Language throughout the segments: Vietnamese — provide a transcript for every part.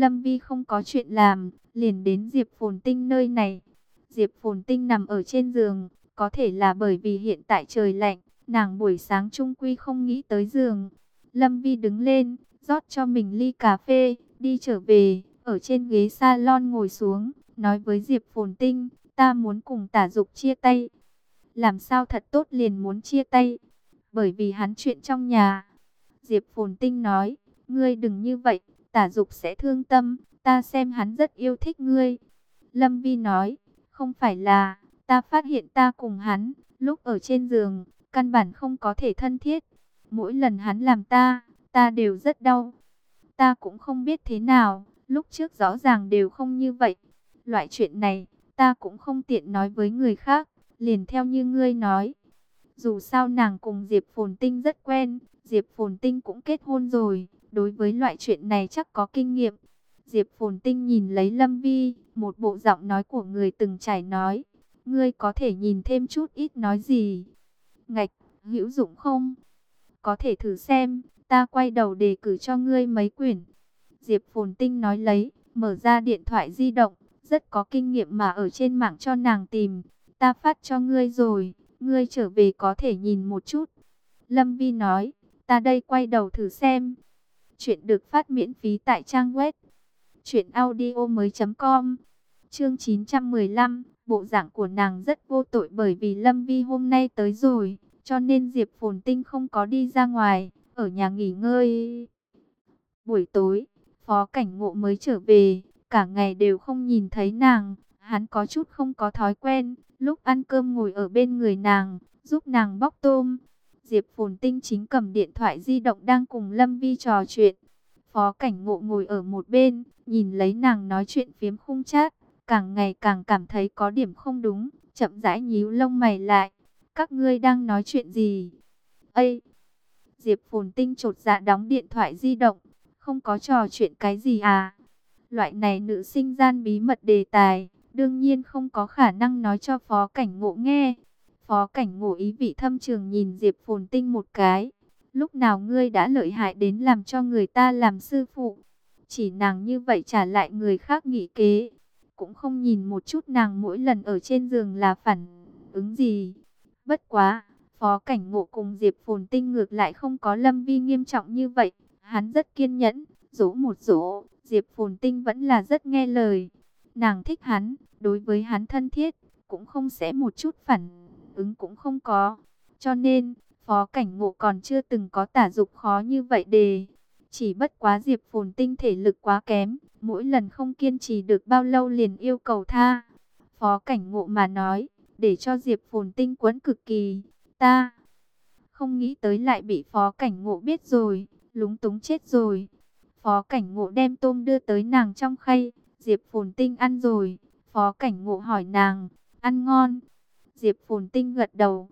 Lâm Vi không có chuyện làm, liền đến Diệp Phồn Tinh nơi này. Diệp Phồn Tinh nằm ở trên giường, có thể là bởi vì hiện tại trời lạnh, nàng buổi sáng chung quy không nghĩ tới giường. Lâm Vi đứng lên, rót cho mình ly cà phê, đi trở về, ở trên ghế salon ngồi xuống, nói với Diệp Phồn Tinh, ta muốn cùng Tả Dục chia tay. Làm sao thật tốt liền muốn chia tay, bởi vì hắn chuyện trong nhà. Diệp Phồn Tinh nói, ngươi đừng như vậy, Tả Dục sẽ thương tâm, ta xem hắn rất yêu thích ngươi. Lâm Vi nói, không phải là, ta phát hiện ta cùng hắn, lúc ở trên giường, căn bản không có thể thân thiết. Mỗi lần hắn làm ta đều rất đau. Ta cũng không biết thế nào, lúc trước rõ ràng đều không như vậy. Loại chuyện này, ta cũng không tiện nói với người khác, liền theo như ngươi nói. Dù sao nàng cùng Diệp Phồn Tinh rất quen, Diệp Phồn Tinh cũng kết hôn rồi, đối với loại chuyện này chắc có kinh nghiệm. Diệp Phồn Tinh nhìn lấy Lâm Vi, một bộ giọng nói của người từng trải nói, ngươi có thể nhìn thêm chút ít nói gì. Ngạch, hữu dụng không? Có thể thử xem, ta quay đầu đề cử cho ngươi mấy quyển. Diệp Phồn Tinh nói lấy, mở ra điện thoại di động, rất có kinh nghiệm mà ở trên mạng cho nàng tìm. Ta phát cho ngươi rồi, ngươi trở về có thể nhìn một chút. Lâm Vi nói, ta đây quay đầu thử xem. Chuyện được phát miễn phí tại trang web truyệnaudiomoi.com. Chương 915, bộ dạng của nàng rất vô tội bởi vì Lâm Vi hôm nay tới rồi, cho nên Diệp Phồn Tinh không có đi ra ngoài, ở nhà nghỉ ngơi. Buổi tối, Phó Cảnh Ngộ mới trở về, cả ngày đều không nhìn thấy nàng, hắn có chút không có thói quen, lúc ăn cơm ngồi ở bên người nàng, giúp nàng bóc tôm. Diệp Phồn Tinh chính cầm điện thoại di động đang cùng Lâm Vi trò chuyện. Phó Cảnh Ngộ ngồi ở một bên, nhìn lấy nàng nói chuyện phiếm khung chat, càng ngày càng cảm thấy có điểm không đúng, chậm rãi nhíu lông mày lại. Các ngươi đang nói chuyện gì? Ây! Diệp Phồn Tinh chột dạ đóng điện thoại di động, không có trò chuyện cái gì à? Loại này nữ sinh gian bí mật đề tài, đương nhiên không có khả năng nói cho Phó Cảnh Ngộ nghe. Phó Cảnh Ngộ ý vị thâm trường nhìn Diệp Phồn Tinh một cái. Lúc nào ngươi đã lợi hại đến làm cho người ta làm sư phụ? Chỉ nàng như vậy trả lại người khác nghị kế. Cũng không nhìn một chút nàng mỗi lần ở trên giường là phản ứng gì. Bất quá, Phó Cảnh Ngộ cùng Diệp Phồn Tinh ngược lại không có Lâm Vi nghiêm trọng như vậy. Hắn rất kiên nhẫn, dỗ một dỗ, Diệp Phồn Tinh vẫn là rất nghe lời. Nàng thích hắn, đối với hắn thân thiết, cũng không sẽ một chút phản ứng cũng không có. Cho nên, Phó Cảnh Ngộ còn chưa từng có Tả Dục khó như vậy đề. Chỉ bất quá Diệp Phồn Tinh thể lực quá kém, mỗi lần không kiên trì được bao lâu liền yêu cầu tha. Phó Cảnh Ngộ mà nói, để cho Diệp Phồn Tinh quẫn cực kỳ. Ta không nghĩ tới lại bị Phó Cảnh Ngộ biết rồi, lúng túng chết rồi. Phó Cảnh Ngộ đem tôm đưa tới nàng trong khay, Diệp Phồn Tinh ăn rồi. Phó Cảnh Ngộ hỏi nàng, ăn ngon? Diệp Phồn Tinh gật đầu,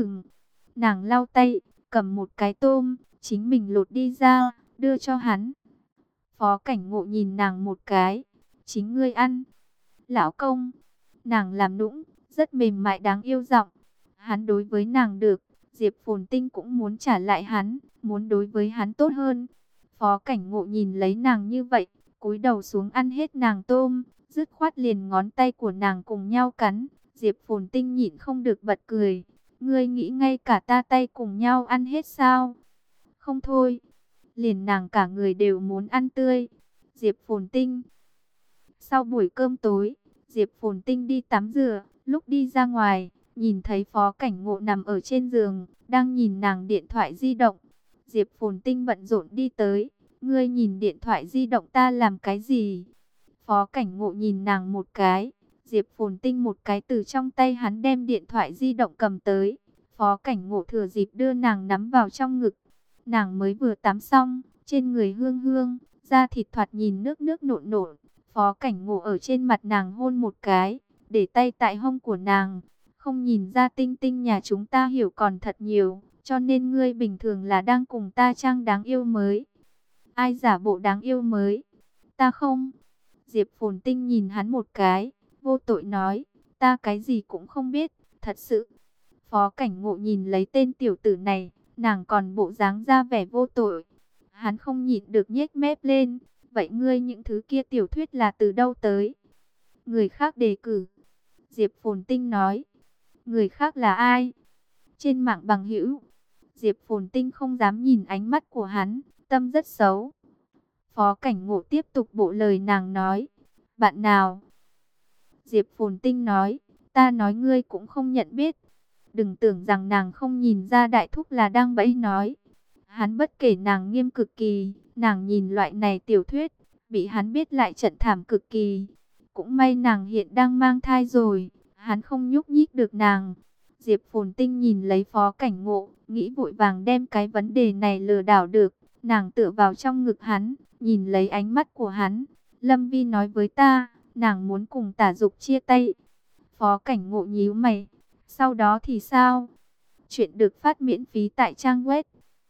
Nàng lau tay, cầm một cái tôm, chính mình lột đi ra, đưa cho hắn. Phó Cảnh Ngộ nhìn nàng một cái, chính ngươi ăn. Lão công, nàng làm nũng, rất mềm mại đáng yêu giọng. Hắn đối với nàng được, Diệp Phồn Tinh cũng muốn trả lại hắn, muốn đối với hắn tốt hơn. Phó Cảnh Ngộ nhìn lấy nàng như vậy, cúi đầu xuống ăn hết nàng tôm, dứt khoát liền ngón tay của nàng cùng nhau cắn. Diệp Phồn Tinh nhịn không được bật cười. Ngươi nghĩ ngay cả ta tay cùng nhau ăn hết sao? Không thôi, liền nàng cả người đều muốn ăn tươi. Diệp Phồn Tinh. Sau buổi cơm tối, Diệp Phồn Tinh đi tắm rửa, lúc đi ra ngoài, nhìn thấy Phó Cảnh Ngộ nằm ở trên giường, đang nhìn nàng điện thoại di động. Diệp Phồn Tinh bận rộn đi tới, ngươi nhìn điện thoại di động ta làm cái gì? Phó Cảnh Ngộ nhìn nàng một cái, Diệp Phồn Tinh một cái từ trong tay hắn đem điện thoại di động cầm tới. Phó Cảnh Ngộ thừa dịp đưa nàng nắm vào trong ngực. Nàng mới vừa tắm xong, trên người hương hương, da thịt thoạt nhìn nước nước nộn nộn. Phó Cảnh Ngộ ở trên mặt nàng hôn một cái, để tay tại hông của nàng. Không nhìn ra Tinh Tinh nhà chúng ta hiểu còn thật nhiều, cho nên ngươi bình thường là đang cùng ta trang đáng yêu mới. Ai giả bộ đáng yêu mới? Ta không. Diệp Phồn Tinh nhìn hắn một cái, vô tội nói, ta cái gì cũng không biết, thật sự. Phó Cảnh Ngộ nhìn lấy tên tiểu tử này, nàng còn bộ dáng ra vẻ vô tội. Hắn không nhịn được nhếch mép lên, Vậy ngươi những thứ kia tiểu thuyết là từ đâu tới? Người khác đề cử. Diệp Phồn Tinh nói. Người khác là ai? Trên mạng bằng hữu. Diệp Phồn Tinh không dám nhìn ánh mắt của hắn, tâm rất xấu. Phó Cảnh Ngộ tiếp tục bộ lời nàng nói. Bạn nào? Diệp Phồn Tinh nói. Ta nói ngươi cũng không nhận biết. Đừng tưởng rằng nàng không nhìn ra đại thúc là đang bẫy nói. Hắn bất kể nàng nghiêm cực kỳ, nàng nhìn loại này tiểu thuyết, bị hắn biết lại trận thảm cực kỳ. Cũng may nàng hiện đang mang thai rồi, hắn không nhúc nhích được nàng. Diệp Phồn Tinh nhìn lấy Phó Cảnh Ngộ, nghĩ vội vàng đem cái vấn đề này lừa đảo được. Nàng tựa vào trong ngực hắn, nhìn lấy ánh mắt của hắn. Lâm Vi nói với ta, nàng muốn cùng Tả Dục chia tay. Phó Cảnh Ngộ nhíu mày. Sau đó thì sao? Chuyện được phát miễn phí tại trang web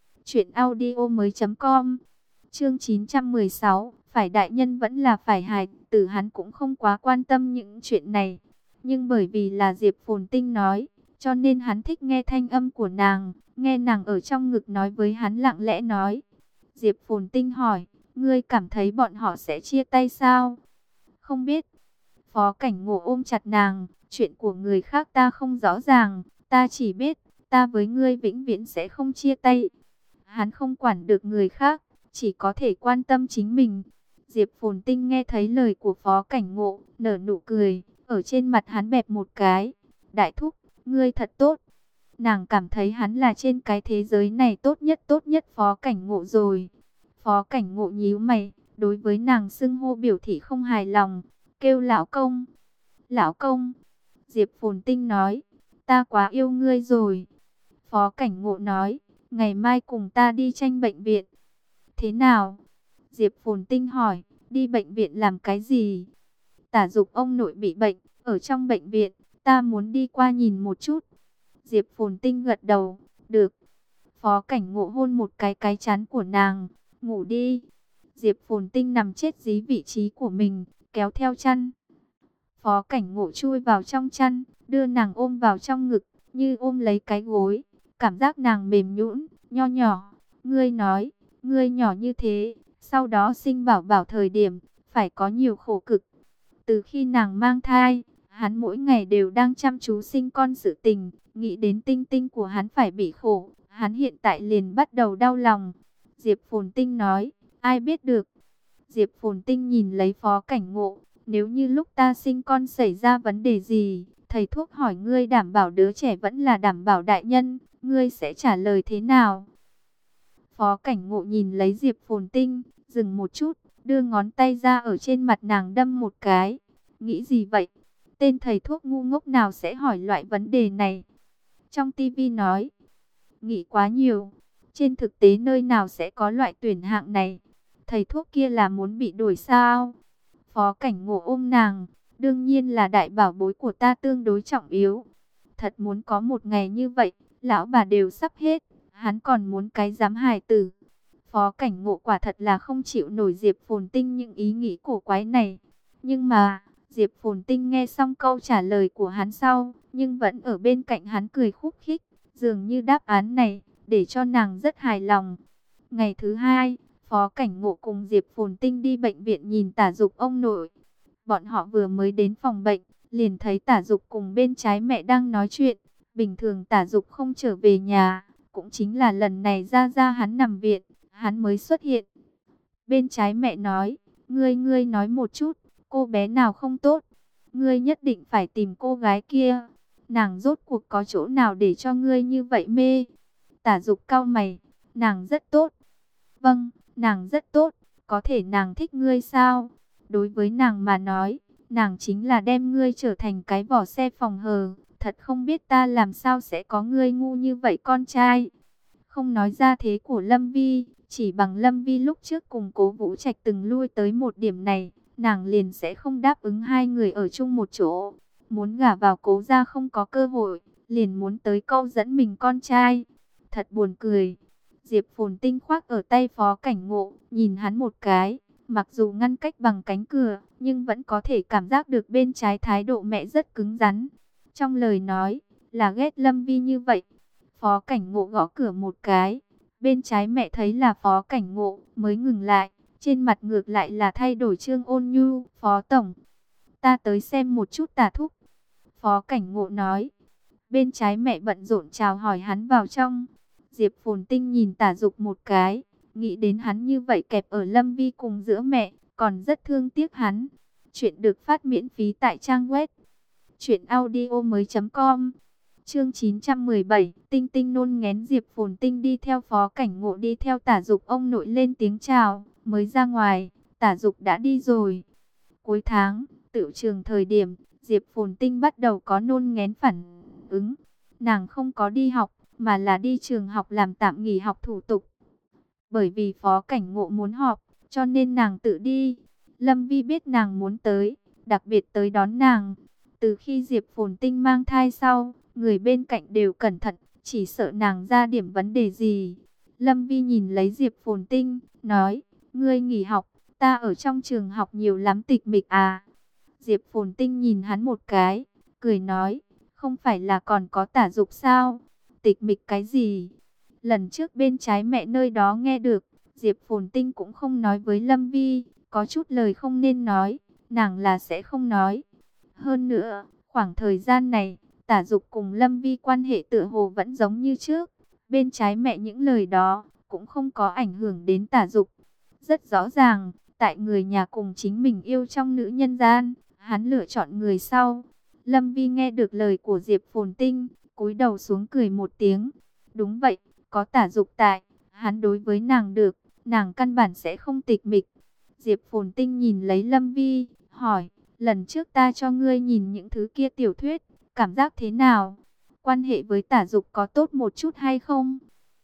truyệnaudiomoi.com. Chương 916, phải đại nhân vẫn là phải hài tử, hắn cũng không quá quan tâm những chuyện này. Nhưng bởi vì là Diệp Phồn Tinh nói, cho nên hắn thích nghe thanh âm của nàng, nghe nàng ở trong ngực nói với hắn lặng lẽ nói. Diệp Phồn Tinh hỏi, ngươi cảm thấy bọn họ sẽ chia tay sao? Không biết. Phó Cảnh Ngộ ôm chặt nàng, chuyện của người khác ta không rõ ràng, ta chỉ biết, ta với ngươi vĩnh viễn sẽ không chia tay. Hắn không quản được người khác, chỉ có thể quan tâm chính mình. Diệp Phồn Tinh nghe thấy lời của Phó Cảnh Ngộ, nở nụ cười, ở trên mặt hắn bẹp một cái. Đại thúc, ngươi thật tốt. Nàng cảm thấy hắn là trên cái thế giới này tốt nhất Phó Cảnh Ngộ rồi. Phó Cảnh Ngộ nhíu mày, đối với nàng xưng hô biểu thị không hài lòng, kêu lão công. Lão công, Diệp Phồn Tinh nói, ta quá yêu ngươi rồi. Phó Cảnh Ngộ nói, ngày mai cùng ta đi tranh bệnh viện. Thế nào? Diệp Phồn Tinh hỏi, đi bệnh viện làm cái gì? Tả Dục ông nội bị bệnh, ở trong bệnh viện, ta muốn đi qua nhìn một chút. Diệp Phồn Tinh gật đầu, được. Phó Cảnh Ngộ hôn một cái chán của nàng, ngủ đi. Diệp Phồn Tinh nằm chết dí vị trí của mình, kéo theo chăn. Phó Cảnh Ngộ chui vào trong chăn, đưa nàng ôm vào trong ngực, như ôm lấy cái gối. Cảm giác nàng mềm nhũn, nho nhỏ. Ngươi nói, ngươi nhỏ như thế, sau đó sinh bảo bảo thời điểm, phải có nhiều khổ cực. Từ khi nàng mang thai, hắn mỗi ngày đều đang chăm chú sinh con sự tình, nghĩ đến Tinh Tinh của hắn phải bị khổ, hắn hiện tại liền bắt đầu đau lòng. Diệp Phồn Tinh nói, ai biết được. Diệp Phồn Tinh nhìn lấy Phó Cảnh Ngộ, nếu như lúc ta sinh con xảy ra vấn đề gì, thầy thuốc hỏi ngươi đảm bảo đứa trẻ vẫn là đảm bảo đại nhân, ngươi sẽ trả lời thế nào? Phó Cảnh Ngộ nhìn lấy Diệp Phồn Tinh, dừng một chút, đưa ngón tay ra ở trên mặt nàng đâm một cái. Nghĩ gì vậy? Tên thầy thuốc ngu ngốc nào sẽ hỏi loại vấn đề này? Trong tivi nói, nghĩ quá nhiều. Trên thực tế nơi nào sẽ có loại tuyển hạng này? Thầy thuốc kia là muốn bị đuổi sao? Phó Cảnh Ngộ ôm nàng, đương nhiên là đại bảo bối của ta tương đối trọng yếu. Thật muốn có một ngày như vậy, lão bà đều sắp hết, hắn còn muốn cái dám hài tử. Phó Cảnh Ngộ quả thật là không chịu nổi Diệp Phồn Tinh những ý nghĩ cổ quái này. Nhưng mà, Diệp Phồn Tinh nghe xong câu trả lời của hắn sau, nhưng vẫn ở bên cạnh hắn cười khúc khích. Dường như đáp án này, để cho nàng rất hài lòng. Ngày thứ hai, Phó Cảnh Ngộ cùng Diệp Phồn Tinh đi bệnh viện nhìn Tả Dục ông nội. Bọn họ vừa mới đến phòng bệnh, liền thấy Tả Dục cùng bên trái mẹ đang nói chuyện. Bình thường Tả Dục không trở về nhà, cũng chính là lần này ra hắn nằm viện, hắn mới xuất hiện. Bên trái mẹ nói, ngươi nói một chút, cô bé nào không tốt, ngươi nhất định phải tìm cô gái kia. Nàng rốt cuộc có chỗ nào để cho ngươi như vậy mê? Tả Dục cau mày, nàng rất tốt. Vâng, nàng rất tốt, có thể nàng thích ngươi sao? Đối với nàng mà nói, nàng chính là đem ngươi trở thành cái vỏ xe phòng hờ. Thật không biết ta làm sao sẽ có ngươi ngu như vậy con trai. Không nói ra thế của Lâm Vi, chỉ bằng Lâm Vi lúc trước cùng Cố Vũ Trạch từng lui tới một điểm này, nàng liền sẽ không đáp ứng hai người ở chung một chỗ. Muốn gả vào Cố gia không có cơ hội, liền muốn tới câu dẫn mình con trai. Thật buồn cười. Diệp Phồn Tinh khoác ở tay Phó Cảnh Ngộ, nhìn hắn một cái, mặc dù ngăn cách bằng cánh cửa, nhưng vẫn có thể cảm giác được bên trái thái độ mẹ rất cứng rắn. Trong lời nói, là ghét Lâm Vi như vậy. Phó Cảnh Ngộ gõ cửa một cái, bên trái mẹ thấy là Phó Cảnh Ngộ, mới ngừng lại, Trên mặt ngược lại là thay đổi Trương Ôn Nhu. Phó tổng, ta tới xem một chút Tả thúc. Phó Cảnh Ngộ nói. Bên trái mẹ bận rộn chào hỏi hắn vào trong. Diệp Phồn Tinh nhìn Tả Dục một cái, nghĩ đến hắn như vậy kẹp ở Lâm Vi cùng giữa mẹ, còn rất thương tiếc hắn. Chuyện được phát miễn phí tại trang web truyệnaudiomoi.com. Chương 917, Tinh Tinh nôn ngén. Diệp Phồn Tinh đi theo Phó Cảnh Ngộ đi theo Tả Dục ông nội lên tiếng chào, mới ra ngoài, Tả Dục đã đi rồi. Cuối tháng, tựu trường thời điểm, Diệp Phồn Tinh bắt đầu có nôn ngén phản ứng. Nàng không có đi học, mà là đi trường học làm tạm nghỉ học thủ tục. Bởi vì Phó Cảnh Ngộ muốn họp, cho nên nàng tự đi. Lâm Vi biết nàng muốn tới, đặc biệt tới đón nàng. Từ khi Diệp Phồn Tinh mang thai sau, người bên cạnh đều cẩn thận, chỉ sợ nàng ra điểm vấn đề gì. Lâm Vi nhìn lấy Diệp Phồn Tinh, nói, ngươi nghỉ học, ta ở trong trường học nhiều lắm tịch mịch à. Diệp Phồn Tinh nhìn hắn một cái, cười nói, không phải là còn có Tả Dục sao? Tịch mịch cái gì? Lần trước bên trái mẹ nơi đó nghe được, Diệp Phồn Tinh cũng không nói với Lâm Vi, có chút lời không nên nói, nàng là sẽ không nói. Hơn nữa, khoảng thời gian này, Tả Dục cùng Lâm Vi quan hệ tựa hồ vẫn giống như trước. Bên trái mẹ những lời đó cũng không có ảnh hưởng đến Tả Dục. Rất rõ ràng, tại người nhà cùng chính mình yêu trong nữ nhân gian, hắn lựa chọn người sau. Lâm Vi nghe được lời của Diệp Phồn Tinh, cúi đầu xuống cười một tiếng. Đúng vậy, có Tả Dục tại, hắn đối với nàng được, nàng căn bản sẽ không tịch mịch. Diệp Phồn Tinh nhìn lấy Lâm Vi, hỏi, lần trước ta cho ngươi nhìn những thứ kia tiểu thuyết, cảm giác thế nào? Quan hệ với Tả Dục có tốt một chút hay không?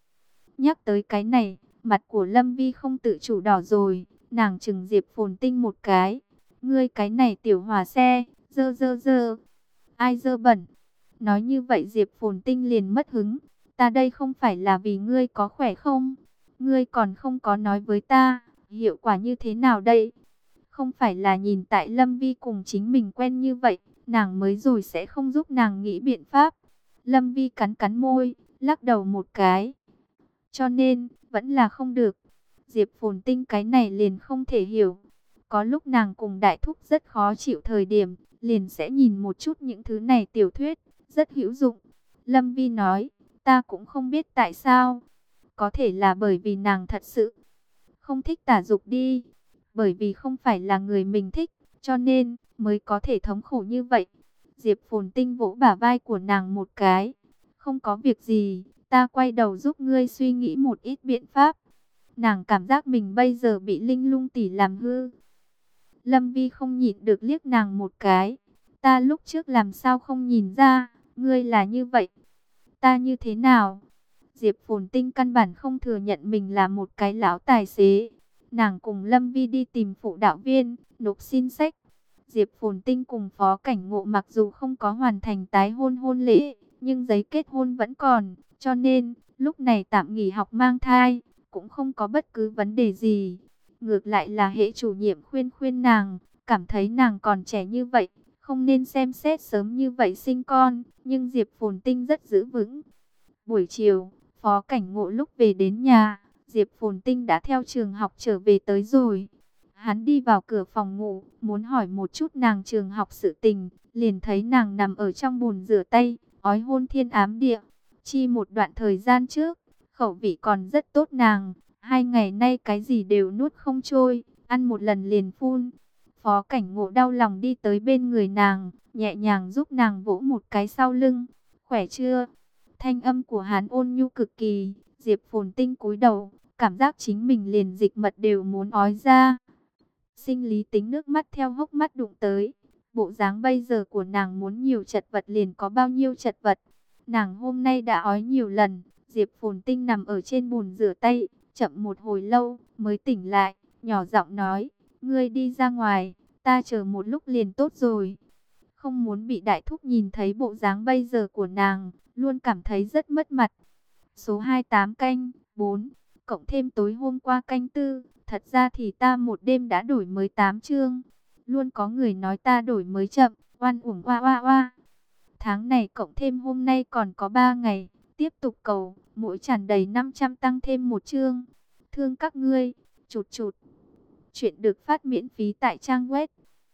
Nhắc tới cái này, mặt của Lâm Vi không tự chủ đỏ rồi, nàng chừng Diệp Phồn Tinh một cái. Ngươi cái này tiểu hòa xe, dơ dơ dơ. Ai dơ bẩn? Nói như vậy Diệp Phồn Tinh liền mất hứng. Ta đây không phải là vì ngươi có khỏe không? Ngươi còn không có nói với ta, hiệu quả như thế nào đây? Không phải là nhìn tại Lâm Vi cùng chính mình quen như vậy, nàng mới rồi sẽ không giúp nàng nghĩ biện pháp. Lâm Vi cắn cắn môi, lắc đầu một cái. Cho nên, vẫn là không được. Diệp Phồn Tinh cái này liền không thể hiểu. Có lúc nàng cùng đại thúc rất khó chịu thời điểm, liền sẽ nhìn một chút những thứ này tiểu thuyết, rất hữu dụng. Lâm Vi nói, ta cũng không biết tại sao. Có thể là bởi vì nàng thật sự không thích Tả Dục đi. Bởi vì không phải là người mình thích, cho nên mới có thể thống khổ như vậy. Diệp Phồn Tinh vỗ bả vai của nàng một cái. Không có việc gì, ta quay đầu giúp ngươi suy nghĩ một ít biện pháp. Nàng cảm giác mình bây giờ bị Linh Lung tỷ làm hư. Lâm Vi không nhịn được liếc nàng một cái. Ta lúc trước làm sao không nhìn ra, ngươi là như vậy. Ta như thế nào? Diệp Phồn Tinh căn bản không thừa nhận mình là một cái lão tài xế. Nàng cùng Lâm Vi đi tìm phụ đạo viên, nộp xin sách. Diệp Phồn Tinh cùng Phó Cảnh Ngộ mặc dù không có hoàn thành tái hôn hôn lễ, nhưng giấy kết hôn vẫn còn. Cho nên, lúc này tạm nghỉ học mang thai, cũng không có bất cứ vấn đề gì. Ngược lại là hệ chủ nhiệm khuyên nàng, cảm thấy nàng còn trẻ như vậy, không nên xem xét sớm như vậy sinh con. Nhưng Diệp Phồn Tinh rất giữ vững. Buổi chiều, Phó Cảnh Ngộ lúc về đến nhà, Diệp Phồn Tinh đã theo trường học trở về tới rồi. Hắn đi vào cửa phòng ngủ, muốn hỏi một chút nàng trường học sự tình, liền thấy nàng nằm ở trong bồn rửa tay, ói hôn thiên ám địa. Chi một đoạn thời gian trước, khẩu vị còn rất tốt nàng, 2 ngày nay cái gì đều nuốt không trôi, ăn một lần liền phun. Phó Cảnh Ngộ đau lòng đi tới bên người nàng, nhẹ nhàng giúp nàng vỗ một cái sau lưng. Khỏe chưa? Thanh âm của hắn ôn nhu cực kỳ. Diệp Phồn Tinh cúi đầu, cảm giác chính mình liền dịch mật đều muốn ói ra. Sinh lý tính nước mắt theo hốc mắt đụng tới. Bộ dáng bây giờ của nàng muốn nhiều chật vật liền có bao nhiêu chật vật. Nàng hôm nay đã ói nhiều lần. Diệp Phồn Tinh nằm ở trên bồn rửa tay, chậm một hồi lâu mới tỉnh lại, nhỏ giọng nói, ngươi đi ra ngoài, ta chờ một lúc liền tốt rồi. Không muốn bị đại thúc nhìn thấy bộ dáng bây giờ của nàng, luôn cảm thấy rất mất mặt. Số 28 canh 4, cộng thêm tối hôm qua canh 4, thật ra thì ta một đêm đã đổi mới 8 chương. Luôn có người nói ta đổi mới chậm, oan uổng oa oa oa. Tháng này cộng thêm hôm nay còn có 3 ngày, tiếp tục cầu, mỗi tràn đầy 500 tăng thêm một chương. Thương các ngươi, chụt chụt. Chuyện được phát miễn phí tại trang web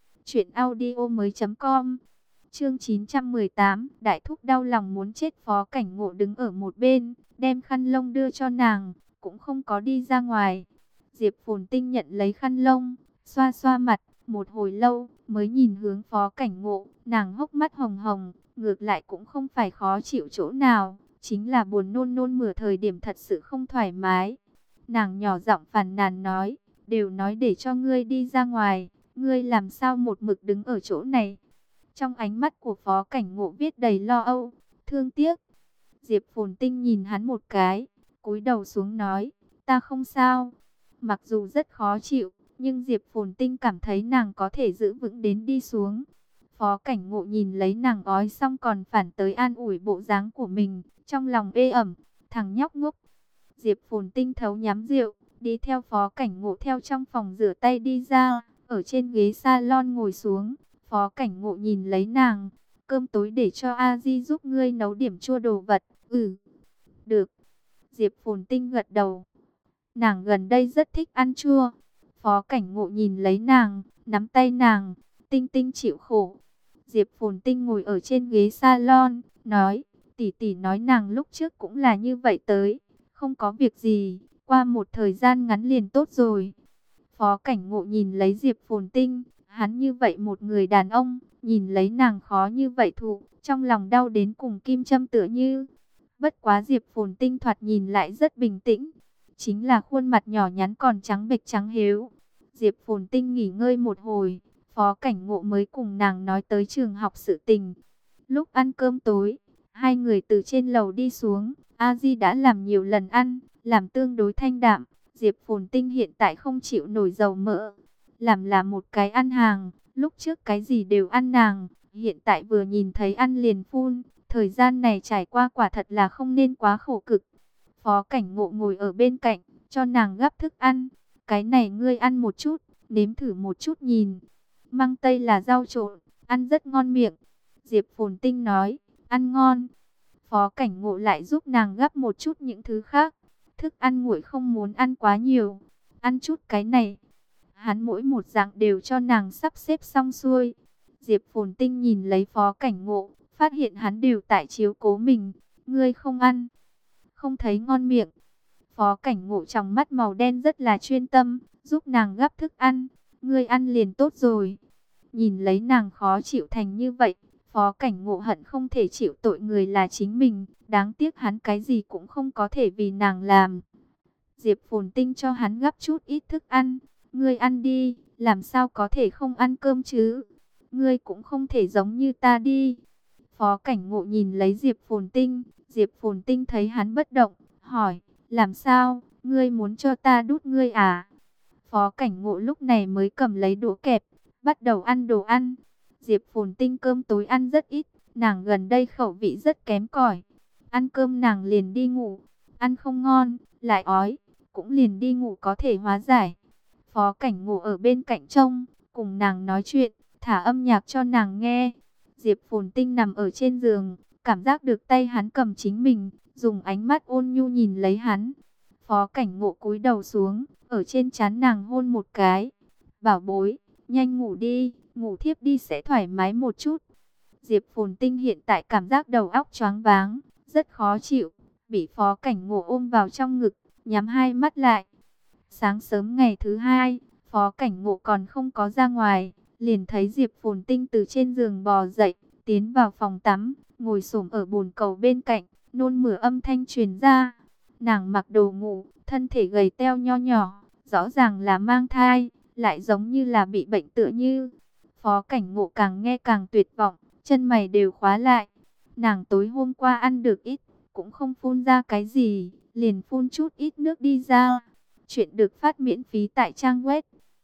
truyệnaudiomoi.com. Chương 918, Đại thúc đau lòng muốn chết. Phó Cảnh Ngộ đứng ở một bên, đem khăn lông đưa cho nàng, cũng không có đi ra ngoài. Diệp Phồn Tinh nhận lấy khăn lông, xoa xoa mặt, một hồi lâu mới nhìn hướng Phó Cảnh Ngộ. Nàng hốc mắt hồng hồng, ngược lại cũng không phải khó chịu chỗ nào, chính là buồn nôn nôn mửa, thời điểm thật sự không thoải mái. Nàng nhỏ giọng phàn nàn nói, đều nói để cho ngươi đi ra ngoài, ngươi làm sao một mực đứng ở chỗ này. Trong ánh mắt của Phó Cảnh Ngộ viết đầy lo âu, thương tiếc. Diệp Phồn Tinh nhìn hắn một cái, cúi đầu xuống nói, ta không sao. Mặc dù rất khó chịu, nhưng Diệp Phồn Tinh cảm thấy nàng có thể giữ vững đến đi xuống. Phó Cảnh Ngộ nhìn lấy nàng ói xong còn phản tới an ủi bộ dáng của mình, trong lòng ê ẩm, thằng nhóc ngốc. Diệp Phồn Tinh thấu nhắm rượu, đi theo Phó Cảnh Ngộ theo trong phòng rửa tay đi ra, ở trên ghế salon ngồi xuống. Phó Cảnh Ngộ nhìn lấy nàng, cơm tối để cho A Di giúp ngươi nấu điểm chua đồ vật. Ừ, được. Diệp Phồn Tinh gật đầu. Nàng gần đây rất thích ăn chua. Phó Cảnh Ngộ nhìn lấy nàng, nắm tay nàng, Tinh Tinh chịu khổ. Diệp Phồn Tinh ngồi ở trên ghế salon, nói, tỷ tỷ nói nàng lúc trước cũng là như vậy tới, không có việc gì, qua một thời gian ngắn liền tốt rồi. Phó Cảnh Ngộ nhìn lấy Diệp Phồn Tinh, hắn như vậy một người đàn ông, nhìn lấy nàng khó như vậy thụ, trong lòng đau đến cùng kim châm tựa như. Bất quá Diệp Phồn Tinh thoạt nhìn lại rất bình tĩnh, chính là khuôn mặt nhỏ nhắn còn trắng bệch trắng héo. Diệp Phồn Tinh nghỉ ngơi một hồi, Phó Cảnh Ngộ mới cùng nàng nói tới trường học sự tình. Lúc ăn cơm tối, hai người từ trên lầu đi xuống, A Di đã làm nhiều lần ăn, làm tương đối thanh đạm. Diệp Phồn Tinh hiện tại không chịu nổi dầu mỡ, làm là một cái ăn hàng, lúc trước cái gì đều ăn nàng, hiện tại vừa nhìn thấy ăn liền phun, thời gian này trải qua quả thật là không nên quá khổ cực. Phó Cảnh Ngộ ngồi ở bên cạnh, cho nàng gắp thức ăn, cái này ngươi ăn một chút, nếm thử một chút nhìn. Măng tây là rau trộn, ăn rất ngon miệng. Diệp Phồn Tinh nói, ăn ngon. Phó Cảnh Ngộ lại giúp nàng gắp một chút những thứ khác. Thức ăn nguội không muốn ăn quá nhiều, ăn chút cái này. Hắn mỗi một dạng đều cho nàng sắp xếp xong xuôi. Diệp Phồn Tinh nhìn lấy Phó Cảnh Ngộ, phát hiện hắn đều tại chiếu cố mình. Ngươi không ăn, không thấy ngon miệng. Phó Cảnh Ngộ trong mắt màu đen rất là chuyên tâm, giúp nàng gắp thức ăn. Ngươi ăn liền tốt rồi. Nhìn lấy nàng khó chịu thành như vậy, Phó Cảnh Ngộ hận không thể chịu tội người là chính mình. Đáng tiếc hắn cái gì cũng không có thể vì nàng làm. Diệp Phồn Tinh cho hắn gắp chút ít thức ăn. Ngươi ăn đi, làm sao có thể không ăn cơm chứ? Ngươi cũng không thể giống như ta đi. Phó Cảnh Ngộ nhìn lấy Diệp Phồn Tinh. Diệp Phồn Tinh thấy hắn bất động, hỏi, làm sao, ngươi muốn cho ta đút ngươi à? Phó Cảnh Ngộ lúc này mới cầm lấy đũa kẹp, bắt đầu ăn đồ ăn. Diệp Phồn Tinh cơm tối ăn rất ít, nàng gần đây khẩu vị rất kém cỏi. Ăn cơm nàng liền đi ngủ, ăn không ngon, lại ói, cũng liền đi ngủ có thể hóa giải. Phó Cảnh Ngộ ở bên cạnh trông, cùng nàng nói chuyện, thả âm nhạc cho nàng nghe. Diệp Phồn Tinh nằm ở trên giường, cảm giác được tay hắn cầm chính mình, dùng ánh mắt ôn nhu nhìn lấy hắn. Phó Cảnh Ngộ cúi đầu xuống, ở trên trán nàng hôn một cái. Bảo bối, nhanh ngủ đi, ngủ thiếp đi sẽ thoải mái một chút. Diệp Phồn Tinh hiện tại cảm giác đầu óc choáng váng, rất khó chịu, bị Phó Cảnh Ngộ ôm vào trong ngực, nhắm hai mắt lại. Sáng sớm ngày thứ hai, Phó Cảnh Ngộ còn không có ra ngoài, liền thấy Diệp Phồn Tinh từ trên giường bò dậy, tiến vào phòng tắm, ngồi xổm ở bồn cầu bên cạnh, nôn mửa âm thanh truyền ra. Nàng mặc đồ ngủ, thân thể gầy teo nho nhỏ, rõ ràng là mang thai, lại giống như là bị bệnh tựa như. Phó Cảnh Ngộ càng nghe càng tuyệt vọng, chân mày đều khóa lại. Nàng tối hôm qua ăn được ít, cũng không phun ra cái gì, liền phun chút ít nước đi ra. Chuyện được phát miễn phí tại trang web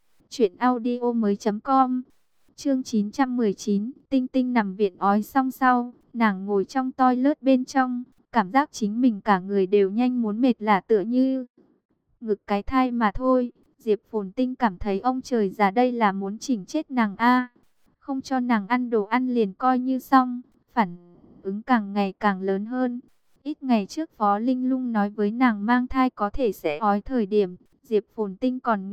truyệnaudiomoi.com. Chương 919, Tinh Tinh nằm viện ói xong sau, nàng ngồi trong toilet bên trong, cảm giác chính mình cả người đều nhanh muốn mệt lả tựa như. Ngực cái thai mà thôi, Diệp Phồn Tinh cảm thấy ông trời già đây là muốn chỉnh chết nàng a. Không cho nàng ăn đồ ăn liền coi như xong, phản ứng càng ngày càng lớn hơn. Ít ngày trước Phó Linh Lung nói với nàng mang thai có thể sẽ ói thời điểm, Diệp Phồn Tinh còn nghĩ,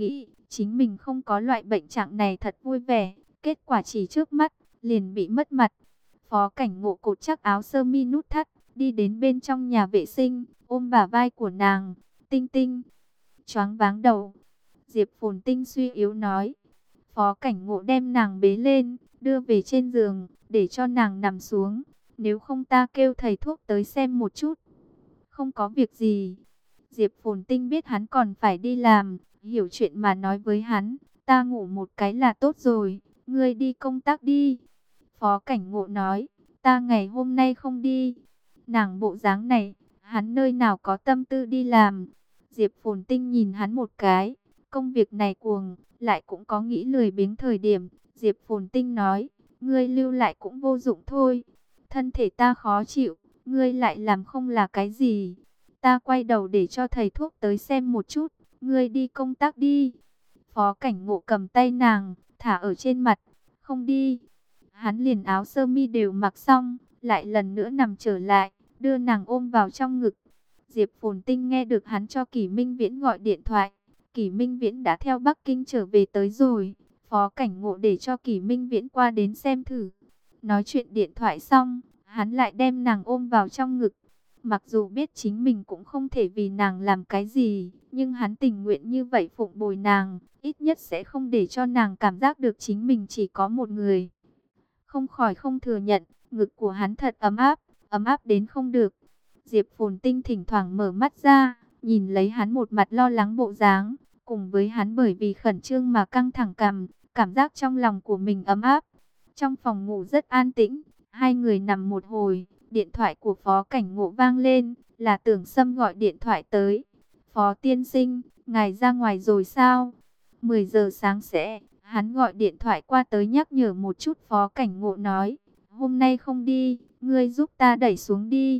chính mình không có loại bệnh trạng này thật vui vẻ, kết quả chỉ trước mắt, liền bị mất mặt. Phó Cảnh Ngộ cột chắc áo sơ mi nút thắt, đi đến bên trong nhà vệ sinh, ôm bả vai của nàng. Tinh Tinh, choáng váng đầu. Diệp Phồn Tinh suy yếu nói. Phó Cảnh Ngộ đem nàng bế lên, đưa về trên giường, để cho nàng nằm xuống. Nếu không ta kêu thầy thuốc tới xem một chút. Không có việc gì. Diệp Phồn Tinh biết hắn còn phải đi làm, hiểu chuyện mà nói với hắn. Ta ngủ một cái là tốt rồi, ngươi đi công tác đi. Phó Cảnh Ngộ nói, ta ngày hôm nay không đi. Nàng bộ dáng này, hắn nơi nào có tâm tư đi làm. Diệp Phồn Tinh nhìn hắn một cái, công việc này cuồng, lại cũng có nghĩ lười biếng thời điểm. Diệp Phồn Tinh nói, ngươi lưu lại cũng vô dụng thôi. Thân thể ta khó chịu, ngươi lại làm không là cái gì. Ta quay đầu để cho thầy thuốc tới xem một chút, ngươi đi công tác đi. Phó Cảnh Ngộ cầm tay nàng, thả ở trên mặt, không đi. Hắn liền áo sơ mi đều mặc xong, lại lần nữa nằm trở lại, đưa nàng ôm vào trong ngực. Diệp Phồn Tinh nghe được hắn cho Kỷ Minh Viễn gọi điện thoại. Kỷ Minh Viễn đã theo Bắc Kinh trở về tới rồi. Phó Cảnh Ngộ để cho Kỷ Minh Viễn qua đến xem thử. Nói chuyện điện thoại xong, hắn lại đem nàng ôm vào trong ngực. Mặc dù biết chính mình cũng không thể vì nàng làm cái gì, nhưng hắn tình nguyện như vậy phụng bồi nàng, ít nhất sẽ không để cho nàng cảm giác được chính mình chỉ có một người. Không khỏi không thừa nhận, ngực của hắn thật ấm áp đến không được. Diệp Phồn Tinh thỉnh thoảng mở mắt ra, nhìn lấy hắn một mặt lo lắng bộ dáng, cùng với hắn bởi vì khẩn trương mà căng thẳng cảm giác trong lòng của mình ấm áp. Trong phòng ngủ rất an tĩnh, hai người nằm một hồi, điện thoại của Phó Cảnh Ngộ vang lên, là Tưởng Sâm gọi điện thoại tới. Phó tiên sinh, ngài ra ngoài rồi sao? 10 giờ sáng sẽ, hắn gọi điện thoại qua tới nhắc nhở một chút. Phó Cảnh Ngộ nói, hôm nay không đi, ngươi giúp ta đẩy xuống đi.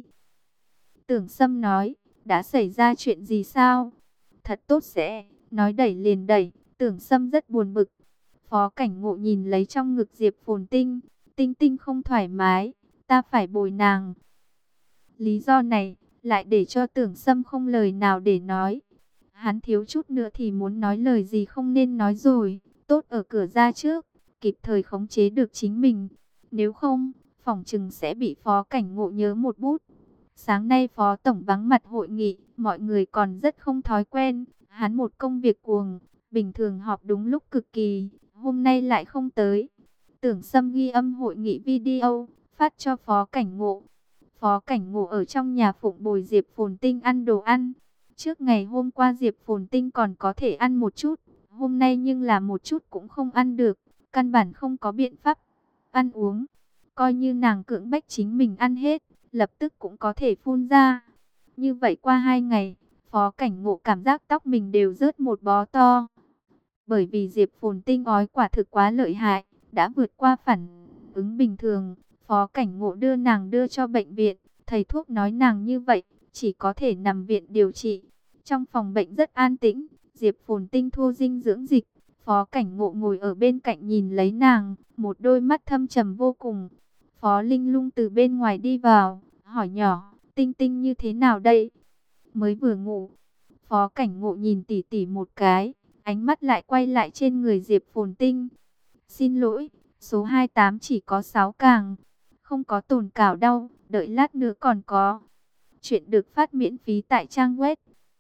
Tưởng Sâm nói, đã xảy ra chuyện gì sao? Thật tốt sẽ, nói đẩy liền đẩy. Tưởng Sâm rất buồn bực. Phó Cảnh Ngộ nhìn lấy trong ngực Diệp Phồn Tinh, Tinh Tinh không thoải mái, ta phải bồi nàng. Lý do này lại để cho Tưởng Sâm không lời nào để nói. Hắn thiếu chút nữa thì muốn nói lời gì không nên nói rồi, tốt ở cửa ra trước, kịp thời khống chế được chính mình. Nếu không, phỏng chừng sẽ bị Phó Cảnh Ngộ nhớ một bút. Sáng nay Phó Tổng vắng mặt hội nghị, mọi người còn rất không thói quen. Hắn một công việc cuồng, bình thường họp đúng lúc cực kỳ, hôm nay lại không tới. Tưởng Sâm ghi âm hội nghị video, phát cho Phó Cảnh Ngộ. Phó Cảnh Ngộ ở trong nhà phụng bồi Diệp Phồn Tinh ăn đồ ăn. Trước ngày hôm qua Diệp Phồn Tinh còn có thể ăn một chút, hôm nay nhưng là một chút cũng không ăn được, căn bản không có biện pháp ăn uống. Coi như nàng cưỡng bách chính mình ăn hết, lập tức cũng có thể phun ra. Như vậy qua 2 ngày, Phó Cảnh Ngộ cảm giác tóc mình đều rớt một bó to. Bởi vì Diệp Phồn Tinh ói quả thực quá lợi hại, đã vượt qua phản ứng bình thường. Phó Cảnh Ngộ đưa nàng đưa cho bệnh viện, thầy thuốc nói nàng như vậy, chỉ có thể nằm viện điều trị. Trong phòng bệnh rất an tĩnh, Diệp Phồn Tinh thua dinh dưỡng dịch. Phó Cảnh Ngộ ngồi ở bên cạnh nhìn lấy nàng, một đôi mắt thâm trầm vô cùng. Phó Linh Lung từ bên ngoài đi vào, hỏi nhỏ, Tinh Tinh như thế nào đây? Mới vừa ngủ. Phó Cảnh Ngộ nhìn tỉ tỉ một cái, ánh mắt lại quay lại trên người Diệp Phồn Tinh. Xin lỗi, số 28 chỉ có 6 càng, không có tồn cảo đâu, đợi lát nữa còn có. Chuyện được phát miễn phí tại trang web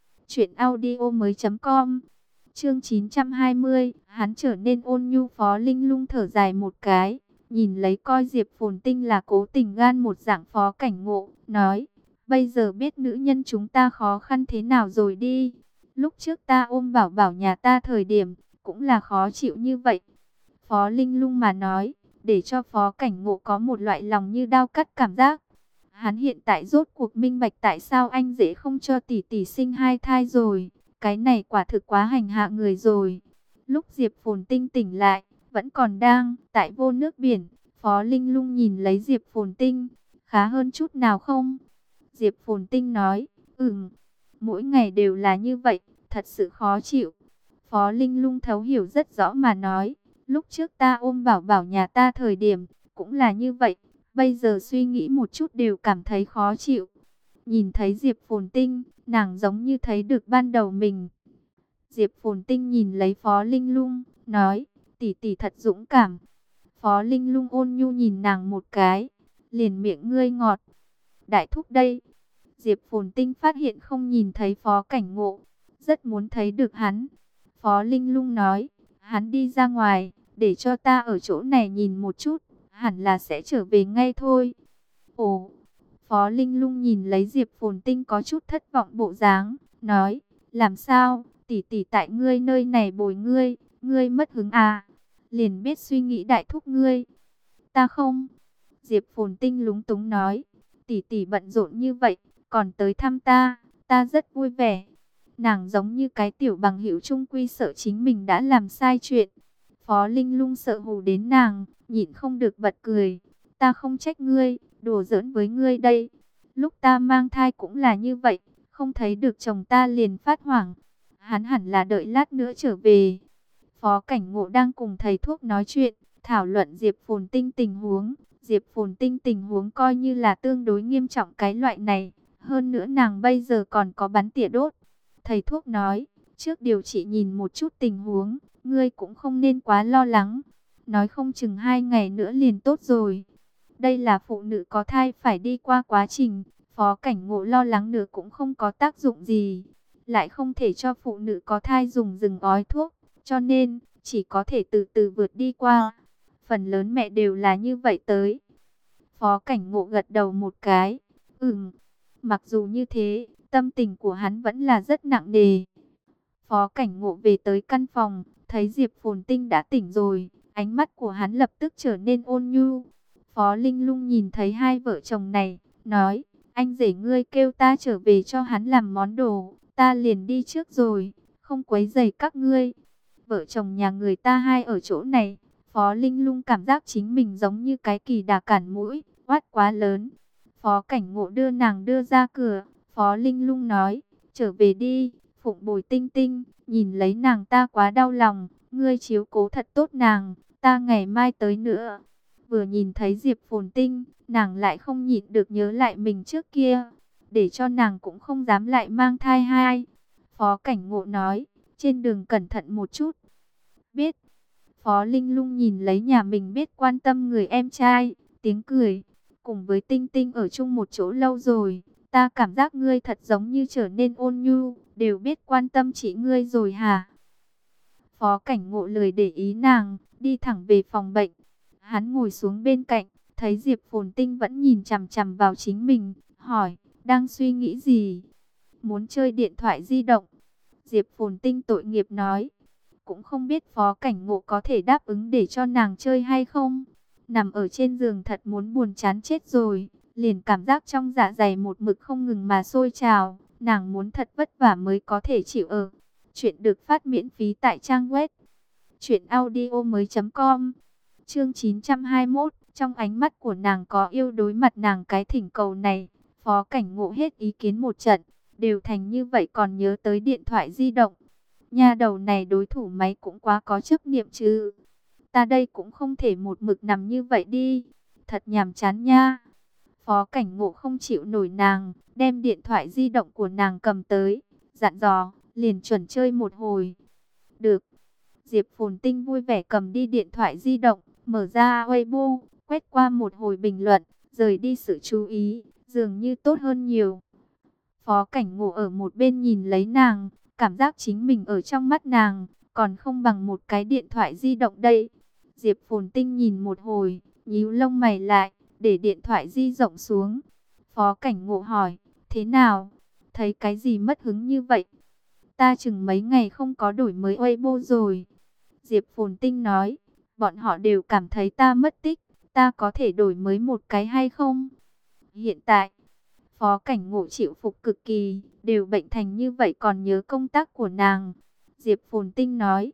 truyệnaudiomoi.com. Chương 920, hắn trở nên ôn nhu. Phó Linh Lung thở dài một cái, nhìn lấy coi Diệp Phồn Tinh là cố tình gan một dạng. Phó Cảnh Ngộ nói, bây giờ biết nữ nhân chúng ta khó khăn thế nào rồi đi. Lúc trước ta ôm Bảo Bảo nhà ta thời điểm, cũng là khó chịu như vậy. Phó Linh Lung mà nói, để cho Phó Cảnh Ngộ có một loại lòng như đao cắt cảm giác. Hắn hiện tại rốt cuộc minh bạch tại sao anh dễ không cho tỷ tỷ sinh 2 thai rồi. Cái này quả thực quá hành hạ người rồi. Lúc Diệp Phồn Tinh tỉnh lại, vẫn còn đang tại vô nước biển. Phó Linh Lung nhìn lấy Diệp Phồn Tinh, khá hơn chút nào không? Diệp Phồn Tinh nói, mỗi ngày đều là như vậy, thật sự khó chịu. Phó Linh Lung thấu hiểu rất rõ mà nói, lúc trước ta ôm Bảo Bảo nhà ta thời điểm, cũng là như vậy. Bây giờ suy nghĩ một chút đều cảm thấy khó chịu. Nhìn thấy Diệp Phồn Tinh, nàng giống như thấy được ban đầu mình. Diệp Phồn Tinh nhìn lấy Phó Linh Lung, nói, tỷ tỷ thật dũng cảm. Phó Linh Lung ôn nhu nhìn nàng một cái, liền miệng ngươi ngọt. Đại thúc đây. Diệp Phồn Tinh phát hiện không nhìn thấy Phó Cảnh Ngộ, rất muốn thấy được hắn. Phó Linh Lung nói, hắn đi ra ngoài, để cho ta ở chỗ này nhìn một chút, hẳn là sẽ trở về ngay thôi. Ồ, Phó Linh Lung nhìn lấy Diệp Phồn Tinh có chút thất vọng bộ dáng, nói, làm sao, tỷ tỷ tại ngươi nơi này bồi ngươi, ngươi mất hứng à, liền biết suy nghĩ đại thúc ngươi. Ta không. Diệp Phồn Tinh lúng túng nói, tỷ tỷ bận rộn như vậy, còn tới thăm ta, ta rất vui vẻ. Nàng giống như cái tiểu bằng hữu chung quy sợ chính mình đã làm sai chuyện. Phó Linh Lung sợ hù đến nàng, nhịn không được bật cười. Ta không trách ngươi, đùa giỡn với ngươi đây. Lúc ta mang thai cũng là như vậy, không thấy được chồng ta liền phát hoảng. Hắn hẳn là đợi lát nữa trở về. Phó Cảnh Ngộ đang cùng thầy thuốc nói chuyện, thảo luận Diệp Phồn Tinh tình huống. Diệp Phồn Tinh tình huống coi như là tương đối nghiêm trọng cái loại này. Hơn nữa nàng bây giờ còn có bắn tỉa đốt. Thầy thuốc nói, trước điều trị nhìn một chút tình huống, ngươi cũng không nên quá lo lắng. Nói không chừng 2 ngày nữa liền tốt rồi. Đây là phụ nữ có thai phải đi qua quá trình, Phó Cảnh Ngộ lo lắng nữa cũng không có tác dụng gì. Lại không thể cho phụ nữ có thai dùng rừng gói thuốc, cho nên chỉ có thể từ từ vượt đi qua. Phần lớn mẹ đều là như vậy tới. Phó Cảnh Ngộ gật đầu một cái. Mặc dù như thế, tâm tình của hắn vẫn là rất nặng nề. Phó Cảnh Ngộ về tới căn phòng, thấy Diệp Phồn Tinh đã tỉnh rồi, ánh mắt của hắn lập tức trở nên ôn nhu. Phó Linh Lung nhìn thấy hai vợ chồng này, nói, anh rể ngươi kêu ta trở về cho hắn làm món đồ, ta liền đi trước rồi, không quấy rầy các ngươi. Vợ chồng nhà người ta hai ở chỗ này, Phó Linh Lung cảm giác chính mình giống như cái kỳ đà cản mũi, oát quá lớn. Phó Cảnh Ngộ đưa nàng đưa ra cửa, Phó Linh Lung nói, trở về đi, phụng bồi Tinh Tinh, nhìn lấy nàng ta quá đau lòng, ngươi chiếu cố thật tốt nàng, ta ngày mai tới nữa. Vừa nhìn thấy Diệp Phồn Tinh, nàng lại không nhịn được nhớ lại mình trước kia, để cho nàng cũng không dám lại mang thai hai. Phó Cảnh Ngộ nói, trên đường cẩn thận một chút. Biết. Phó Linh Lung nhìn lấy nhà mình biết quan tâm người em trai, tiếng cười. Cùng với Tinh Tinh ở chung một chỗ lâu rồi, ta cảm giác ngươi thật giống như trở nên ôn nhu, đều biết quan tâm chị ngươi rồi hả? Phó Cảnh Ngộ lười để ý nàng, đi thẳng về phòng bệnh. Hắn ngồi xuống bên cạnh, thấy Diệp Phồn Tinh vẫn nhìn chằm chằm vào chính mình, hỏi, đang suy nghĩ gì? Muốn chơi điện thoại di động. Diệp Phồn Tinh tội nghiệp nói, cũng không biết Phó Cảnh Ngộ có thể đáp ứng để cho nàng chơi hay không. Nằm ở trên giường thật muốn buồn chán chết rồi, liền cảm giác trong dạ dày một mực không ngừng mà sôi trào, nàng muốn thật vất vả mới có thể chịu ở. Chuyện được phát miễn phí tại trang web truyệnaudiomoi.com. Chương 921, trong ánh mắt của nàng có yêu, đối mặt nàng cái thỉnh cầu này, Phó Cảnh Ngộ hết ý kiến một trận, đều thành như vậy còn nhớ tới điện thoại di động. Nha đầu này đối thủ máy cũng quá có chấp niệm chứ. Ta đây cũng không thể một mực nằm như vậy đi, thật nhàm chán nha. Phó Cảnh Ngộ không chịu nổi nàng, đem điện thoại di động của nàng cầm tới, dặn dò, liền chuẩn chơi một hồi. Được. Diệp Phồn Tinh vui vẻ cầm đi điện thoại di động, mở ra Weibo, quét qua một hồi bình luận, rời đi sự chú ý, dường như tốt hơn nhiều. Phó Cảnh Ngộ ở một bên nhìn lấy nàng, cảm giác chính mình ở trong mắt nàng, còn không bằng một cái điện thoại di động đây. Diệp Phồn Tinh nhìn một hồi, nhíu lông mày lại, để điện thoại di động xuống. Phó Cảnh Ngộ hỏi, thế nào? Thấy cái gì mất hứng như vậy? Ta chừng mấy ngày không có đổi mới Weibo rồi. Diệp Phồn Tinh nói, bọn họ đều cảm thấy ta mất tích, ta có thể đổi mới một cái hay không? Hiện tại, Phó Cảnh Ngộ chịu phục cực kỳ, đều bệnh thành như vậy còn nhớ công tác của nàng. Diệp Phồn Tinh nói,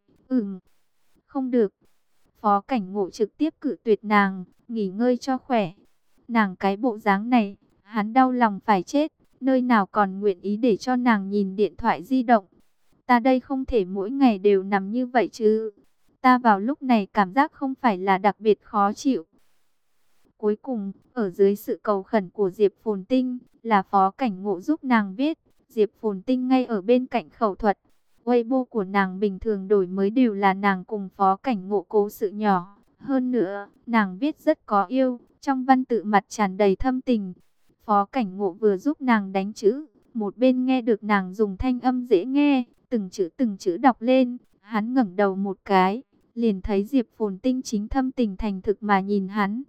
không được. Phó Cảnh Ngộ trực tiếp cự tuyệt nàng, nghỉ ngơi cho khỏe. Nàng cái bộ dáng này, hắn đau lòng phải chết, nơi nào còn nguyện ý để cho nàng nhìn điện thoại di động. Ta đây không thể mỗi ngày đều nằm như vậy chứ. Ta vào lúc này cảm giác không phải là đặc biệt khó chịu. Cuối cùng, ở dưới sự cầu khẩn của Diệp Phồn Tinh, là Phó Cảnh Ngộ giúp nàng viết. Diệp Phồn Tinh ngay ở bên cạnh khẩu thuật. Weibo của nàng bình thường đổi mới đều là nàng cùng Phó Cảnh Ngộ cố sự nhỏ. Hơn nữa, nàng viết rất có yêu, trong văn tự mặt tràn đầy thâm tình. Phó Cảnh Ngộ vừa giúp nàng đánh chữ, một bên nghe được nàng dùng thanh âm dễ nghe, từng chữ đọc lên. Hắn ngẩng đầu một cái, liền thấy Diệp Phồn Tinh chính thâm tình thành thực mà nhìn hắn.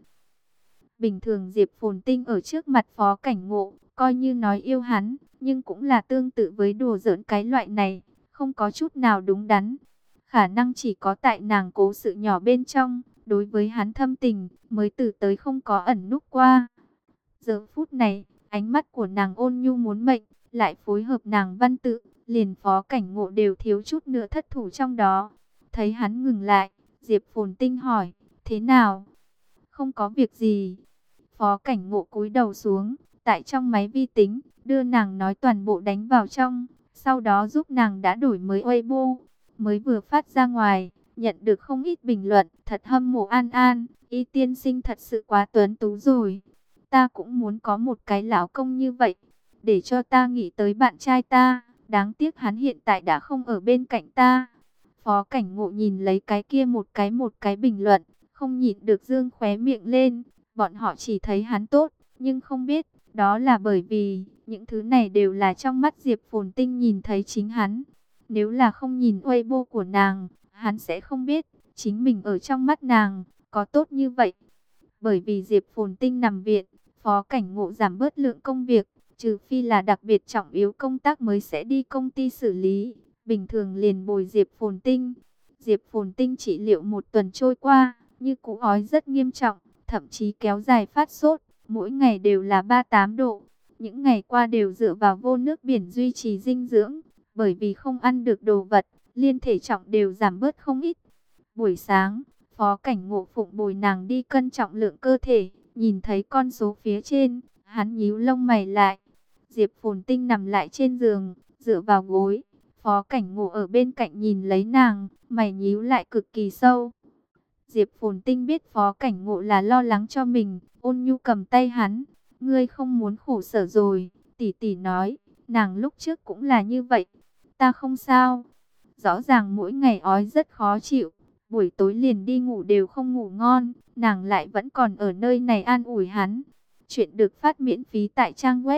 Bình thường Diệp Phồn Tinh ở trước mặt Phó Cảnh Ngộ, coi như nói yêu hắn, nhưng cũng là tương tự với đùa giỡn cái loại này, không có chút nào đúng đắn. Khả năng chỉ có tại nàng cố sự nhỏ bên trong, đối với hắn thâm tình, mới từ tới không có ẩn núp qua. Giờ phút này, ánh mắt của nàng ôn nhu muốn mệnh, lại phối hợp nàng văn tự, liền Phó Cảnh Ngộ đều thiếu chút nữa thất thủ trong đó. Thấy hắn ngừng lại, Diệp Phồn Tinh hỏi, thế nào? Không có việc gì. Phó Cảnh Ngộ cúi đầu xuống, tại trong máy vi tính, đưa nàng nói toàn bộ đánh vào trong, sau đó giúp nàng đã đổi mới Weibo, mới vừa phát ra ngoài, nhận được không ít bình luận, thật hâm mộ An An, Y tiên sinh thật sự quá tuấn tú rồi. Ta cũng muốn có một cái lão công như vậy, để cho ta nghĩ tới bạn trai ta, đáng tiếc hắn hiện tại đã không ở bên cạnh ta. Phó Cảnh Ngộ nhìn lấy cái kia một cái bình luận, không nhịn được dương khóe miệng lên. Bọn họ chỉ thấy hắn tốt, nhưng không biết, đó là bởi vì những thứ này đều là trong mắt Diệp Phồn Tinh nhìn thấy chính hắn. Nếu là không nhìn Weibo của nàng, hắn sẽ không biết, chính mình ở trong mắt nàng, có tốt như vậy. Bởi vì Diệp Phồn Tinh nằm viện, Phó Cảnh Ngộ giảm bớt lượng công việc, trừ phi là đặc biệt trọng yếu công tác mới sẽ đi công ty xử lý. Bình thường liền bồi Diệp Phồn Tinh. Diệp Phồn Tinh trị liệu một tuần trôi qua, như cũ ói rất nghiêm trọng, thậm chí kéo dài phát sốt, mỗi ngày đều là 38 độ. Những ngày qua đều dựa vào vô nước biển duy trì dinh dưỡng, bởi vì không ăn được đồ vật, liên thể trọng đều giảm bớt không ít. Buổi sáng, Phó Cảnh Ngộ phụng bồi nàng đi cân trọng lượng cơ thể, nhìn thấy con số phía trên, hắn nhíu lông mày lại. Diệp Phồn Tinh nằm lại trên giường, dựa vào gối. Phó Cảnh Ngộ ở bên cạnh nhìn lấy nàng, mày nhíu lại cực kỳ sâu. Diệp Phồn Tinh biết Phó Cảnh Ngộ là lo lắng cho mình, ôn nhu cầm tay hắn. Ngươi không muốn khổ sở rồi, tỷ tỷ nói, nàng lúc trước cũng là như vậy. Ta không sao. Rõ ràng mỗi ngày ói rất khó chịu, buổi tối liền đi ngủ đều không ngủ ngon, nàng lại vẫn còn ở nơi này an ủi hắn. Chuyện được phát miễn phí tại trang web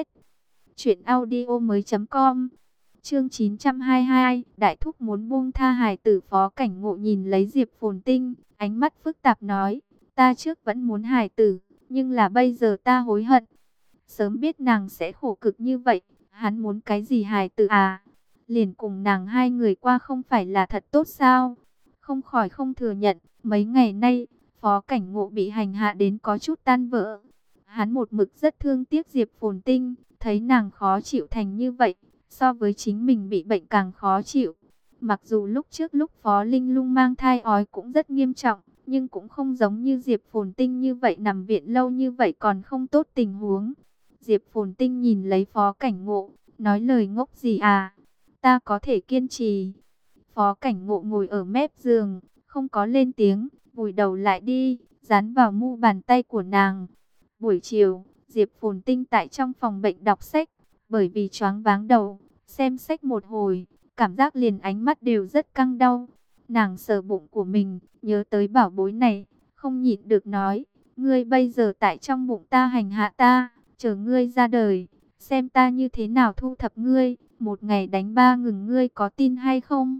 truyệnaudiomoi.com. Chương 922, Đại Thúc muốn buông tha hài tử. Phó Cảnh Ngộ nhìn lấy Diệp Phồn Tinh, ánh mắt phức tạp nói, ta trước vẫn muốn hài tử, nhưng là bây giờ ta hối hận. Sớm biết nàng sẽ khổ cực như vậy, hắn muốn cái gì hài tử à? Liền cùng nàng hai người qua không phải là thật tốt sao? Không khỏi không thừa nhận, mấy ngày nay, Phó Cảnh Ngộ bị hành hạ đến có chút tan vỡ. Hắn một mực rất thương tiếc Diệp Phồn Tinh, thấy nàng khó chịu thành như vậy, so với chính mình bị bệnh càng khó chịu. Mặc dù lúc trước lúc Phó Linh Lung mang thai ói cũng rất nghiêm trọng, nhưng cũng không giống như Diệp Phồn Tinh như vậy nằm viện lâu như vậy còn không tốt tình huống. Diệp Phồn Tinh nhìn lấy Phó Cảnh Ngộ, nói lời ngốc gì à? Ta có thể kiên trì. Phó Cảnh Ngộ ngồi ở mép giường, không có lên tiếng, vùi đầu lại đi, dán vào mu bàn tay của nàng. Buổi chiều, Diệp Phồn Tinh tại trong phòng bệnh đọc sách, bởi vì choáng váng đầu, xem sách một hồi, cảm giác liền ánh mắt đều rất căng đau. Nàng sờ bụng của mình, nhớ tới bảo bối này, không nhịn được nói, ngươi bây giờ tại trong bụng ta hành hạ ta, chờ ngươi ra đời, xem ta như thế nào thu thập ngươi, một ngày đánh ba ngừng ngươi có tin hay không?